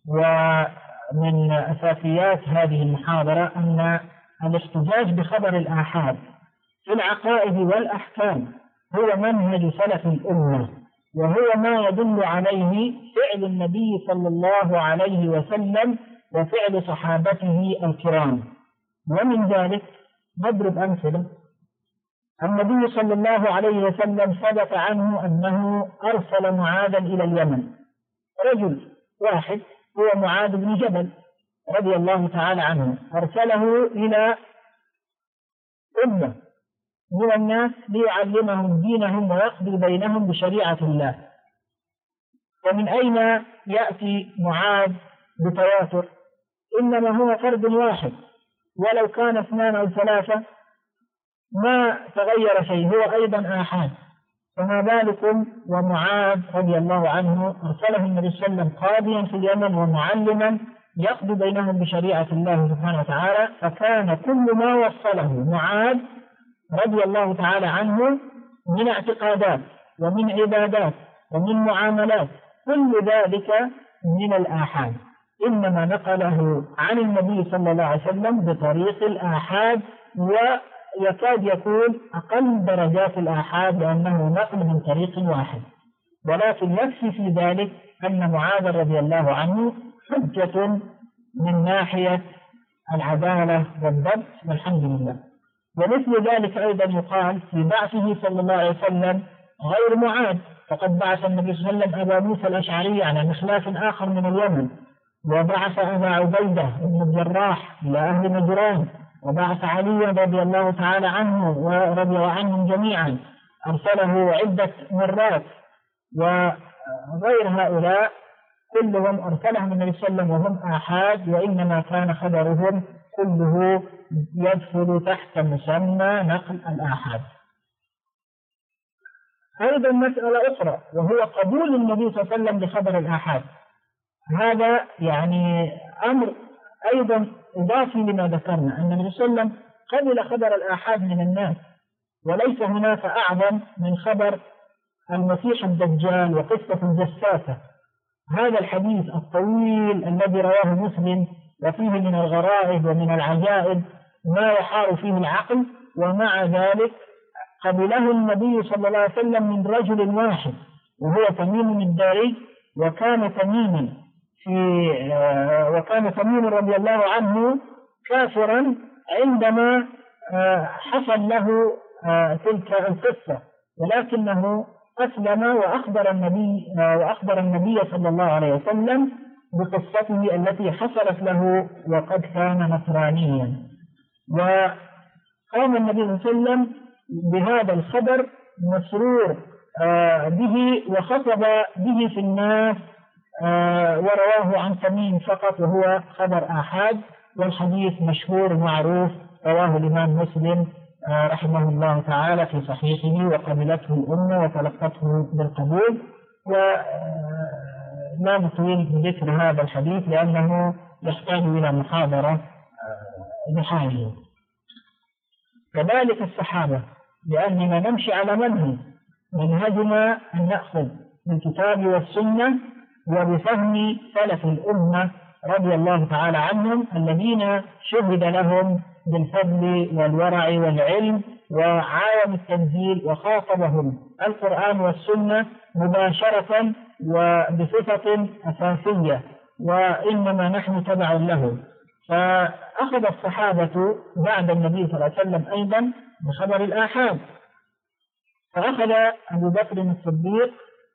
ومن أساسيات هذه المحاضرة أن الاحتجاج بخبر الآحاد في العقائد والأحكام هو منهج سلف الأمة، وهو ما يدل عليه فعل النبي صلى الله عليه وسلم وفعل صحابته الكرام. ومن ذلك نضرب أمثلة. النبي صلى الله عليه وسلم ثبت عنه أنه أرسل معاذا إلى اليمن، رجل واحد هو معاذ بن جبل رضي الله تعالى عنه، أرسله إلى أمة من الناس ليعلمهم دينهم ويقضي بينهم بشريعة الله. ومن أين يأتي معاذ بتواتر؟ إنما هو فرد واحد، ولو كان اثنان أو ثلاثة ما تغير شيء، هو أيضا آحاد. فما بالكم ومعاذ رضي الله عنه أرسله النبي صلى الله عليه وسلم قاضيا في اليمن ومعلما يقضي بينهم بشريعة الله سبحانه وتعالى. فكان كل ما وصله معاذ رضي الله تعالى عنه من اعتقادات ومن عبادات ومن معاملات، كل ذلك من الآحاد، إنما نقله عن النبي صلى الله عليه وسلم بطريق الآحاد، ويكاد يكون أقل درجات الآحاد لأنه نقل من طريق واحد. ولكن يكفي في ذلك أن معاذ رضي الله عنه حجة من ناحية العدالة والضبط، والحمد لله. ومثل ذلك أيضا يقال في بعثه صلى الله عليه وسلم غير معاذ، فقد بعث النبي صلى الله عليه وسلم أبا موسى الأشعري على مخلاف آخر من اليمن، وبعث أبا عبيدة بن الجراح إلى أهل نجران، وبعث عليا رضي الله تعالى عنه ورضي عنهم جميعا، أرسله عدة مرات. وغير هؤلاء كلهم أرسلهم النبي صلى الله عليه وسلم وهم آحاد، وإنما كان خبرهم كله يدخل تحت مسمى نقل الآحاد. أيضا مسألة أخرى وهو قبول النبي صلى الله عليه وسلم بخبر الآحاد. هذا يعني أمر أيضا إضافي لما ذكرنا، أن النبي صلى الله عليه وسلم قبل خبر الآحاد من الناس، وليس هناك أعظم من خبر المسيح الدجال وقصة الجساسة. هذا الحديث الطويل الذي رواه مسلم وفيه من الغرائب ومن العجائب ما يحار فيه العقل، ومع ذلك قبله النبي صلى الله عليه وسلم من رجل واحد وهو تميم الداري. وكان تميم في وكان تميم رضي الله عنه كافرا عندما حصل له تلك القصة، ولكنه أسلم وأخبر النبي وأخبر النبي صلى الله عليه وسلم بقصته التي حصلت له وقد كان نصرانيا. وقام النبي صلى الله عليه وسلم بهذا الخبر مسرور به وخطب به في الناس، ورواه عن تميم فقط وهو خبر آحاد، والحديث مشهور معروف رواه الإمام مسلم رحمه الله تعالى في صحيحه وقبلته الأمة وتلقته بالقبول. ولا نطيل بذكر هذا الحديث لأنه يحتاج إلى محاضرة بحاله. كذلك الصحابة، لأننا نمشي على منهج منهجنا أن نأخذ بالكتاب والسنة وبفهم سلف الأمة رضي الله تعالى عنهم الذين شهد لهم بالفضل والورع والعلم وعالم التنزيل، وخاطبهم القرآن والسنة مباشرة وبصفة أساسية، وإنما نحن تبع له. فأخذ الصحابة بعد النبي صلى الله عليه وسلم أيضا بخبر الآحاد، فأخذ أبو بكر الصديق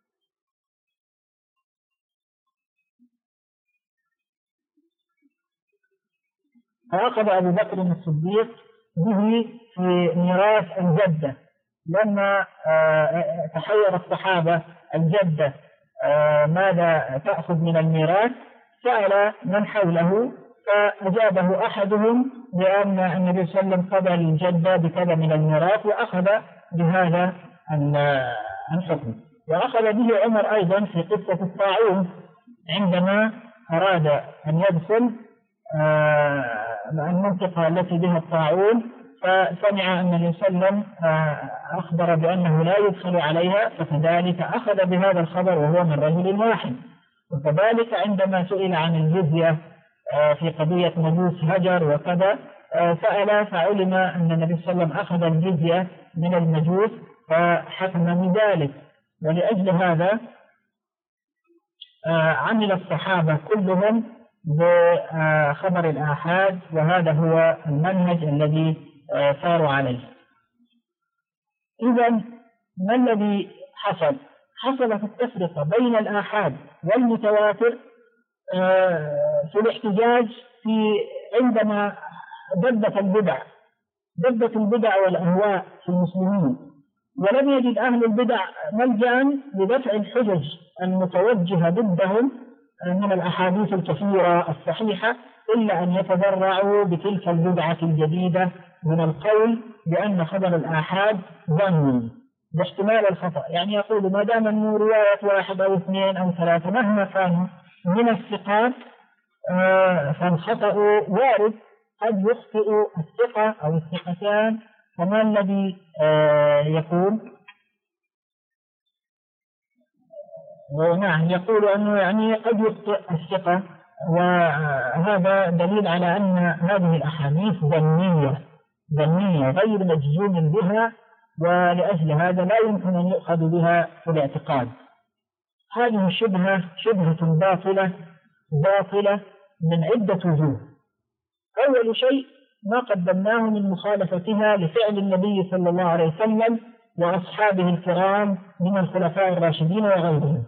فأخذ أبو بكر الصديق به في ميراث الجدة. لما تحير الصحابة الجدة ماذا تأخذ من الميراث، سأل من حوله فأجابه أحدهم بأن النبي صلى الله عليه وسلم قبل الجدة بكذا من الميراث، وأخذ بهذا الحكم. وأخذ به عمر أيضا في قصة الطاعون عندما أراد أن يدخل المنطقة التي بها الطاعون، فسمع أن النبي صلى الله عليه وسلم أخبر بأنه لا يدخل عليها، فكذلك أخذ بهذا الخبر وهو من رجل واحد. وكذلك عندما سئل عن الجزية في قضية مجوس هجر وكذا سأل فعلم أن النبي صلى الله عليه وسلم أخذ الجزية من المجوس فحكم بذلك. ولأجل هذا عمل الصحابة كلهم بخبر الآحاد، وهذا هو المنهج الذي ساروا عليه. إذن ما الذي حصل؟ حصلت التفرقة بين الآحاد والمتواتر في الاحتجاج في عندما دبت البدع دبت البدع والأهواء في المسلمين، ولم يجد أهل البدع ملجأ لدفع الحجج المتوجهة ضدهم من الأحاديث الكثيرة الصحيحة إلا أن يتضرعوا بتلك البدعة الجديدة من القول بأن خبر الآحاد ظني باحتمال الخطأ. يعني يقول ما دام أنه رواية واحد أو اثنين أو ثلاثة مهما كانوا من الثقات فالخطأ وارد، قد يخطئ الثقة أو الثقتان. فما الذي يكون؟ نعم، يقول أنه يعني قد يخطئ الثقة، وهذا دليل على أن هذه الأحاديث ظنية ظنية غير مجزوم بها، ولأجل هذا لا يمكن أن يؤخذ بها في الاعتقاد. هذه شبهة شبهة باطلة باطلة من عدة وجوه. أول شيء ما قدمناه من مخالفتها لفعل النبي صلى الله عليه وسلم وأصحابه الكرام من الخلفاء الراشدين وغيرهم.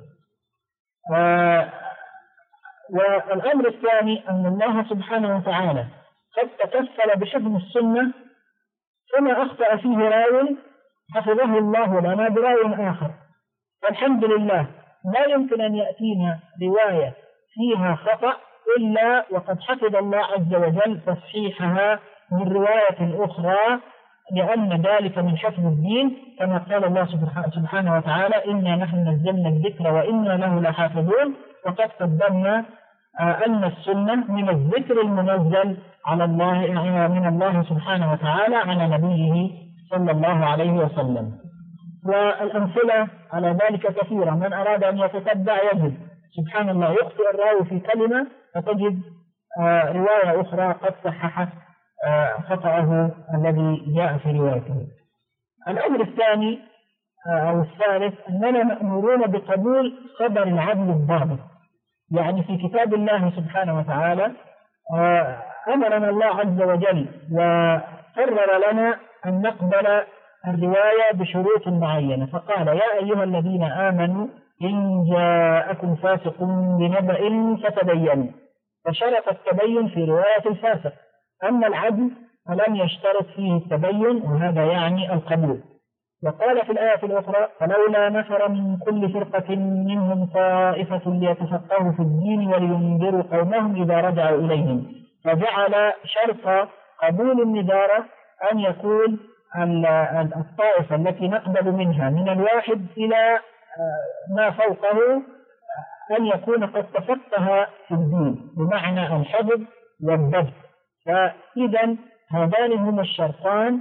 والأمر الثاني أن الله سبحانه وتعالى قد تكفل بحفظ السنة، فما أخطأ فيه راوي حفظه الله لنا براوي آخر. فالحمد لله لا يمكن أن يأتينا رواية فيها خطأ إلا وقد حفظ الله عز وجل تصحيحها من رواية أخرى، لأن ذلك من حفظ الدين، كما قال الله سبحانه وتعالى إنا نحن نزلنا الذكر وإنا له لحافظون. وقد قدمنا أن السنة من الذكر المنزل على الله من الله سبحانه وتعالى على نبيه صلى الله عليه وسلم. والأمثلة على ذلك كثيرة. من أراد أن يتتبع يجد سبحان الله يخطئ الراوي في كلمة فتجد آه رواية أخرى قد صححت آه خطأه الذي جاء في روايته. الأمر الثاني آه أو الثالث أننا مأمورون بقبول خبر العدل الضابط. يعني في كتاب الله سبحانه وتعالى آه أمرنا الله عز وجل وقرر لنا أن نقبل الرواية بشروط معينة، فقال يا أيها الذين آمنوا إن جاءكم فاسق بنبأ فتبينوا، فشرط التبين في رواية الفاسق. أما العدل فلم يشترط فيه التبين، وهذا يعني القبول. وقال في الآية الأخرى فلولا نفر من كل فرقة منهم طائفة ليتفقهوا في الدين ولينذروا قومهم إذا رجعوا إليهم، فجعل شرط قبول النذارة أن يكون الطائفة التي نقبل منها من الواحد إلى ما فوقه أن يكون قد تفقه في الدين بمعنى الحفظ والضبط. فإذا هذان هما الشرطان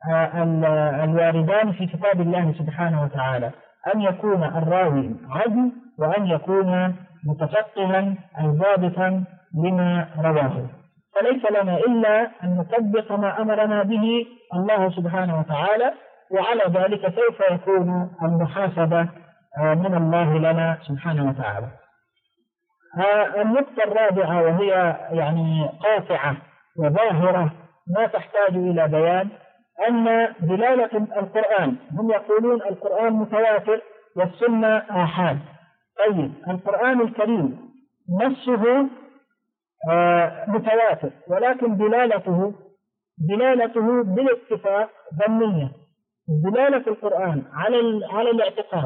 الواردان في كتاب الله سبحانه وتعالى، أن يكون الراوي عدل وأن يكون متفقها أي ضابطا لما رواه. فليس لنا إلا أن نطبق ما أمرنا به الله سبحانه وتعالى، وعلى ذلك سوف يكون المحاسبة من الله لنا سبحانه وتعالى. النقطة الرابعة وهي يعني قاطعة وظاهرة ما تحتاج إلى بيان، أن دلالة القرآن، هم يقولون القرآن متواتر والسنة آحاد. طيب القرآن الكريم نفسه متواتر، ولكن دلالته دلالته بالاتفاق ظنية. دلالة القرآن على على الاعتقاد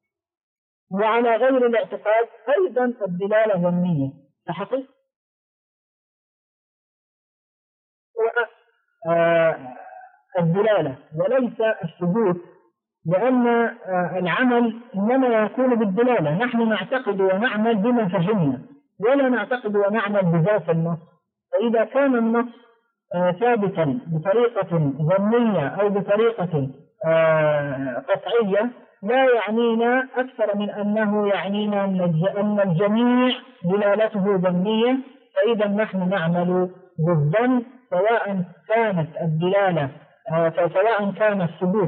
وعلى غير الاعتقاد أيضا الدلالة ظنية فحقيقة. الدلالة وليس الثبوت، لأن العمل إنما يكون بالدلالة. نحن نعتقد ونعمل بما فهمنا ولا نعتقد ونعمل بذات النص. فإذا كان النص ثابتا بطريقة ظنية أو بطريقة قطعية لا يعنينا أكثر من أنه يعنينا أن الجميع دلالته ظنية، فإذا نحن نعمل بالظن سواء كانت الدلالة سواء كان الثبوت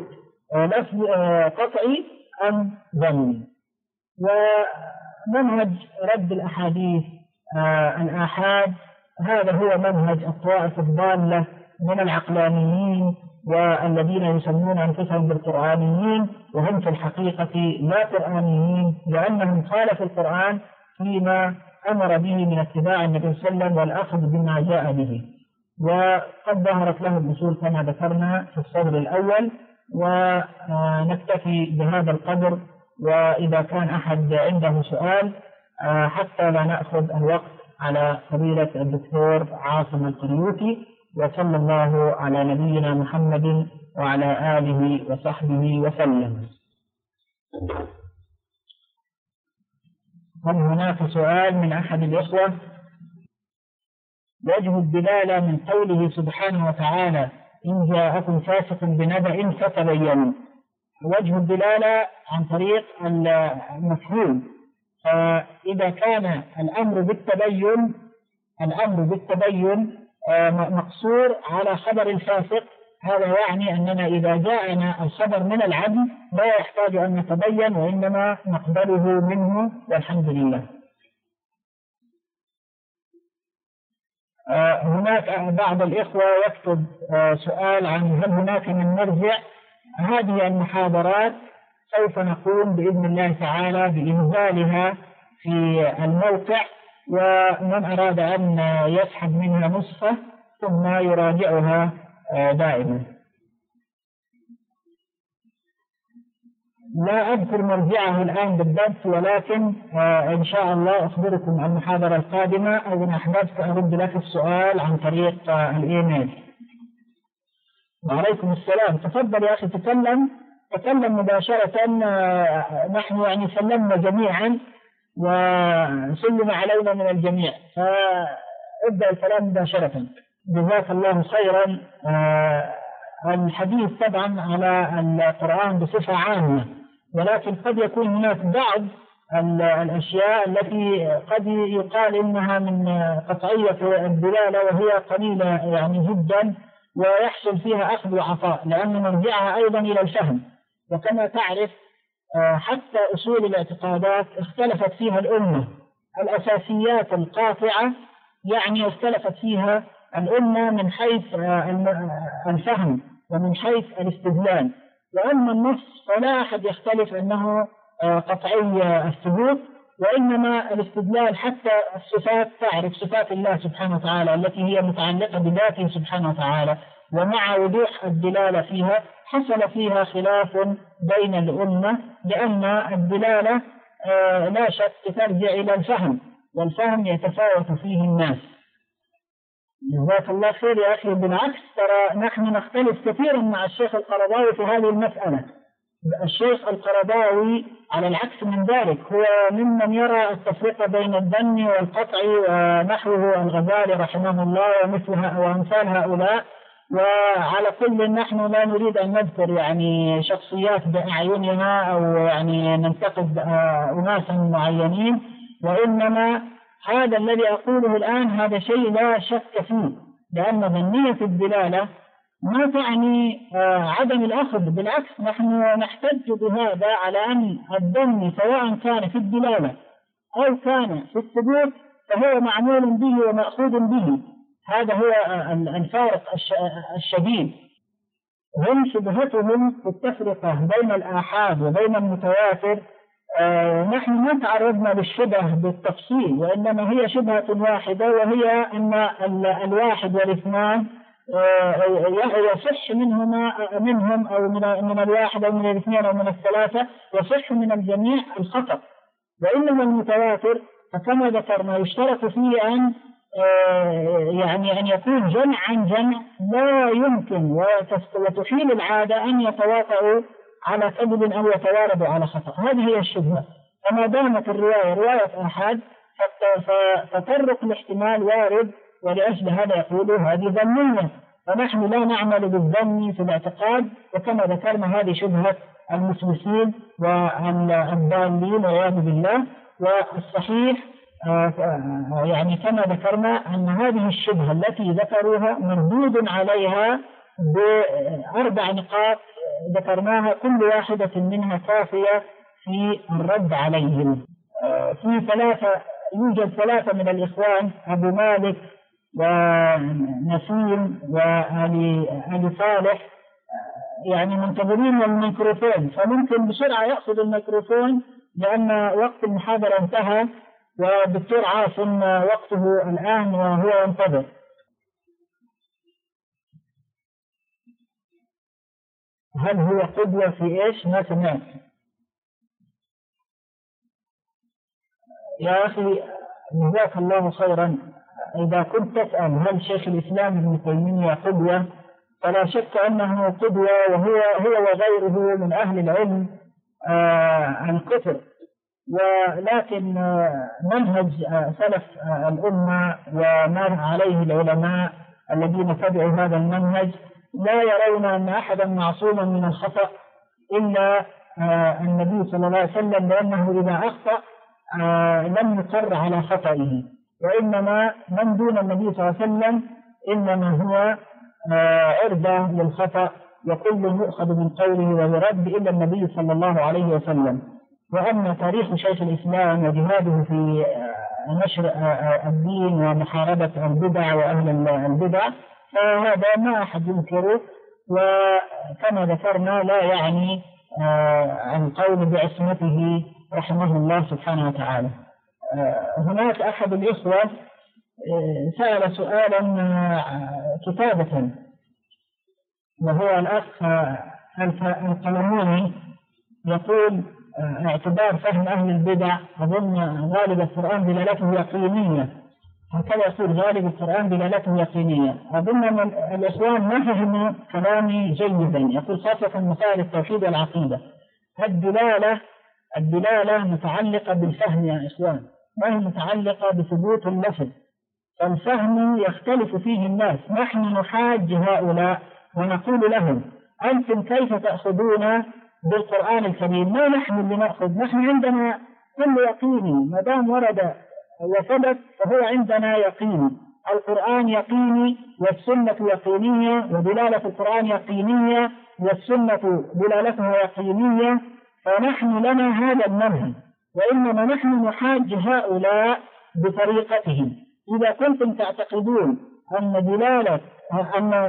قطعي أم ظني. ومنهج رد الأحاديث الآحاد هذا هو منهج الطوائف الضالة من العقلانيين والذين يسمون أنفسهم بالقرآنيين، وهم في الحقيقة لا قرآنيين، لأنهم خالفوا القرآن فيما أمر به من اتباع النبي صلى الله عليه وسلم والأخذ بما جاء به. وقد ظهرت له الأصول كما ذكرنا في الصدر الأول، ونكتفي بهذا القدر. وإذا كان أحد عنده سؤال حتى لا نأخذ الوقت على فضيلة الدكتور عاصم القريوطي، وصلى الله على نبينا محمد وعلى آله وصحبه وسلم. هل هناك سؤال من أحد الإخوة؟ وجه الدلالة من قوله سبحانه وتعالى إن جاءكم فاسق بنبأ فتبينوا، وجه الدلالة عن طريق المفهوم. فإذا كان الأمر بالتبين الأمر بالتبين مقصور على خبر الفاسق، هذا يعني أننا إذا جاءنا الخبر من العدل لا يحتاج أن نتبين وإنما نقبله منه والحمد لله. هناك بعض الإخوة يكتب سؤال عن هل هناك من مرجع. هذه المحاضرات سوف نقوم بإذن الله تعالى بإنزالها في الموقع، ومن أراد أن يسحب منها نسخة ثم يراجعها دائما. لا أذكر مرجعه الآن بالضبط، ولكن إن شاء الله أخبركم عن المحاضرة القادمة، أو إن أحببت أرد لك السؤال عن طريق الإيميل. وعليكم السلام، تفضل يا أخي تكلم تكلم مباشرة. نحن يعني سلمنا جميعا وسلم علينا من الجميع، فابدأ الكلام مباشرة. جزاك الله خيرا الحديث طبعا على القرآن بصفة عامة، ولكن قد يكون هناك بعض الأشياء التي قد يقال إنها من قطعية الدلالة وهي قليلة يعني جدا، ويحصل فيها أخذ وعطاء، لأن مرجعها أيضا إلى الفهم. وكما تعرف حتى أصول الاعتقادات اختلفت فيها الأمة، الأساسيات القاطعة يعني اختلفت فيها الأمة من حيث الفهم ومن حيث الاستدلال. وأما النص فلا أحد يختلف أنه قطعي الثبوت، وإنما الاستدلال حتى الصفات، تعرف صفات الله سبحانه وتعالى التي هي متعلقة بذاته سبحانه وتعالى، ومع وضوح الدلالة فيها حصل فيها خلاف بين الأمة، لأن الدلالة لا شك ترجع إلى الفهم، والفهم يتفاوت فيه الناس. جزاك الله خير يا أخي. بالعكس ترى نحن نختلف كثيرا مع الشيخ القرضاوي في هذه المسألة. الشيخ القرضاوي على العكس من ذلك هو ممن يرى التفرقة بين الظن والقطع ونحوه الغزالي رحمه الله ومثلها وأمثال هؤلاء. وعلى كل نحن لا نريد أن نذكر يعني شخصيات بأعيننا أو يعني ننتقد أناسا معينين، وإنما هذا الذي أقوله الآن هذا شيء لا شك فيه، لأن ظنية الدلالة ما تعني عدم الأخذ، بالعكس نحن نحتج بهذا على أن الظن سواء كان في الدلالة أو كان في الثبوت فهو معمول به ومأخوذ به. هذا هو الفارق الشديد. هم شبهتهم في التفرقة بين الآحاد وبين المتواتر. آه نحن ما تعرضنا للشبه بالتفصيل، وإنما هي شبهة واحدة، وهي أن الواحد والاثنان آه يصح منهما منهم أو من, من الواحد أو من الاثنين أو من الثلاثة يصح من الجميع الخطأ. وإنما المتواتر فكما ذكرنا يشترط فيه أن آه يعني أن يكون جمع عن جمع لا يمكن وتحيل العادة أن يتواطؤوا على كذب أو يتواردوا على خطأ. هذه هي الشبهة. فما دامت الرواية رواية أحد فتطرق الاحتمال وارد، ولأجل هذا يقولوا هذه ظنية، فنحن لا نعمل بالظن في الاعتقاد. وكما ذكرنا هذه شبهة المسلسين والضالين والعياذ بالله. والصحيح يعني كما ذكرنا أن هذه الشبهة التي ذكروها مردود عليها بأربع نقاط ذكرناها، كل واحدة منها كافية في الرد عليهم. في ثلاثة يوجد ثلاثة من الإخوان، أبو مالك ونسيم وأبي صالح، يعني منتظرين الميكروفون، فممكن بسرعة يأخذ الميكروفون لأن وقت المحاضرة انتهى، والدكتور عاصم وقته الآن وهو ينتظر. هل هو قدوة في إيش؟ ما سمعت يا أخي. جزاك الله خيرا. إذا كنت تسأل هل شيخ الإسلام ابن تيمية قدوة، فلا شك أنه قدوة، وهو هو وغيره من أهل العلم آه الكثر. ولكن آه منهج آه سلف آه الأمة وما عليه العلماء الذين تبعوا هذا المنهج لا يرون أن أحدا معصوما من الخطأ إلا آه النبي صلى الله عليه وسلم، لأنه إذا أخطأ آه لم يقر على خطئه، وإنما من دون النبي صلى الله عليه وسلم إنما هو آه عرضة للخطأ، وكل يؤخذ من قوله ويرد إلا النبي صلى الله عليه وسلم. وأما تاريخ شيخ الإسلام وجهاده في آه نشر آه الدين ومحاربة البدع وأهل البدع فهذا ما أحد ينكره، وكما ذكرنا لا يعني آه القول بعصمته رحمه الله سبحانه وتعالى. آه هناك أحد الإخوة آه سأل سؤالا آه كتابة، وهو الأخ آه القلموني، يقول آه اعتبار فهم أهل البدع أظن غالب القرآن دلالته يقينية، هكذا يقول غالب القرآن دلالته يقينية. أظن أن الإخوان ما فهموا كلامي جيدا، يقول خاصة مسائل التوحيد والعقيدة. الدلالة الدلالة متعلقة بالفهم يا إخوان، ما هي متعلقة بثبوت اللفظ، فالفهم يختلف فيه الناس. نحن نحاج هؤلاء ونقول لهم أنتم كيف تأخذون بالقرآن الكريم؟ ما نحن اللي نأخذ، نحن عندنا كل يقيني، ما دام ورد وثبت فهو عندنا يقيني. القرآن يقيني والسنة يقينية، ودلالة القرآن يقينية والسنة دلالتها يقينية، فنحن لنا هذا المنهج، وإنما نحن نحاج هؤلاء بطريقتهم. إذا كنتم تعتقدون أن دلالة أن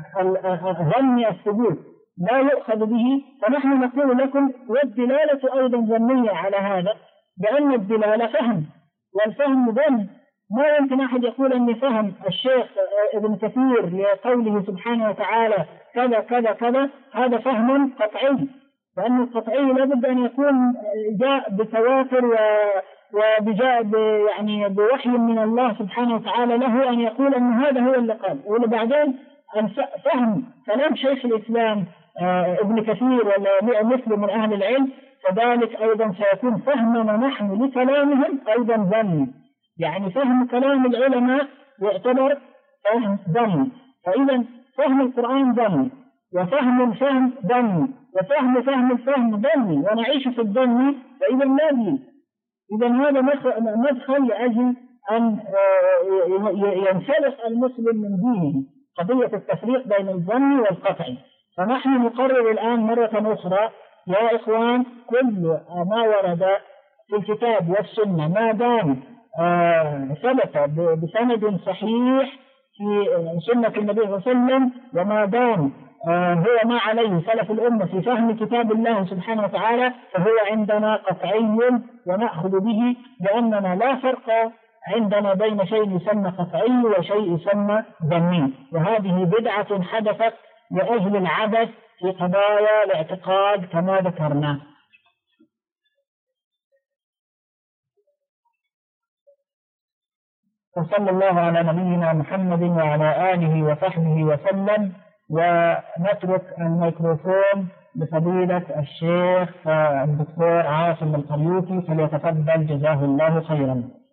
ظن الثبوت لا يؤخذ به، فنحن نقول لكم والدلالة أيضا ظنية على هذا، لأن الدلالة فهم والفهم ظن. ما يمكن أحد يقول أني فهم الشيخ ابن كثير لقوله سبحانه وتعالى كذا كذا كذا هذا فهم قطعي، لأن القطعي لابد أن يكون جاء بتواتر وبجاء يعني بوحي من الله سبحانه وتعالى له أن يقول أن هذا هو اللي قال. وبعدين فهم كلام شيخ الإسلام ابن كثير ولا مثل من أهل العلم، فذلك أيضا سيكون فهمنا نحن لكلامهم أيضا ظن، يعني فهم كلام العلماء يعتبر فهم ظن. فإذا فهم القرآن ظن، وفهم الفهم ظن، وفهم فهم الفهم ظن، ونعيش في الظن، فإذا لا. إذا هذا مدخل لأجل أن ينسلخ المسلم من دينه، قضية التفريق بين الظن والقطع. فنحن نقرر الآن مرة أخرى يا إخوان، كل ما ورد في الكتاب والسنة ما دام ثبت بسند صحيح في سنة النبي صلى الله عليه وسلم، وما دام هو ما عليه سلف الأمة في فهم كتاب الله سبحانه وتعالى، فهو عندنا قطعي ونأخذ به، لأننا لا فرق عندنا بين شيء يسمى قطعي وشيء يسمى ظني. وهذه بدعة حدثت لأجل العبث في قضايا الاعتقاد كما ذكرنا. وصلى الله على نبينا محمد وعلى آله وصحبه وسلم. ونترك الميكروفون لفضيلة الشيخ الدكتور عاصم القريوطي فليتفضل جزاه الله خيرا.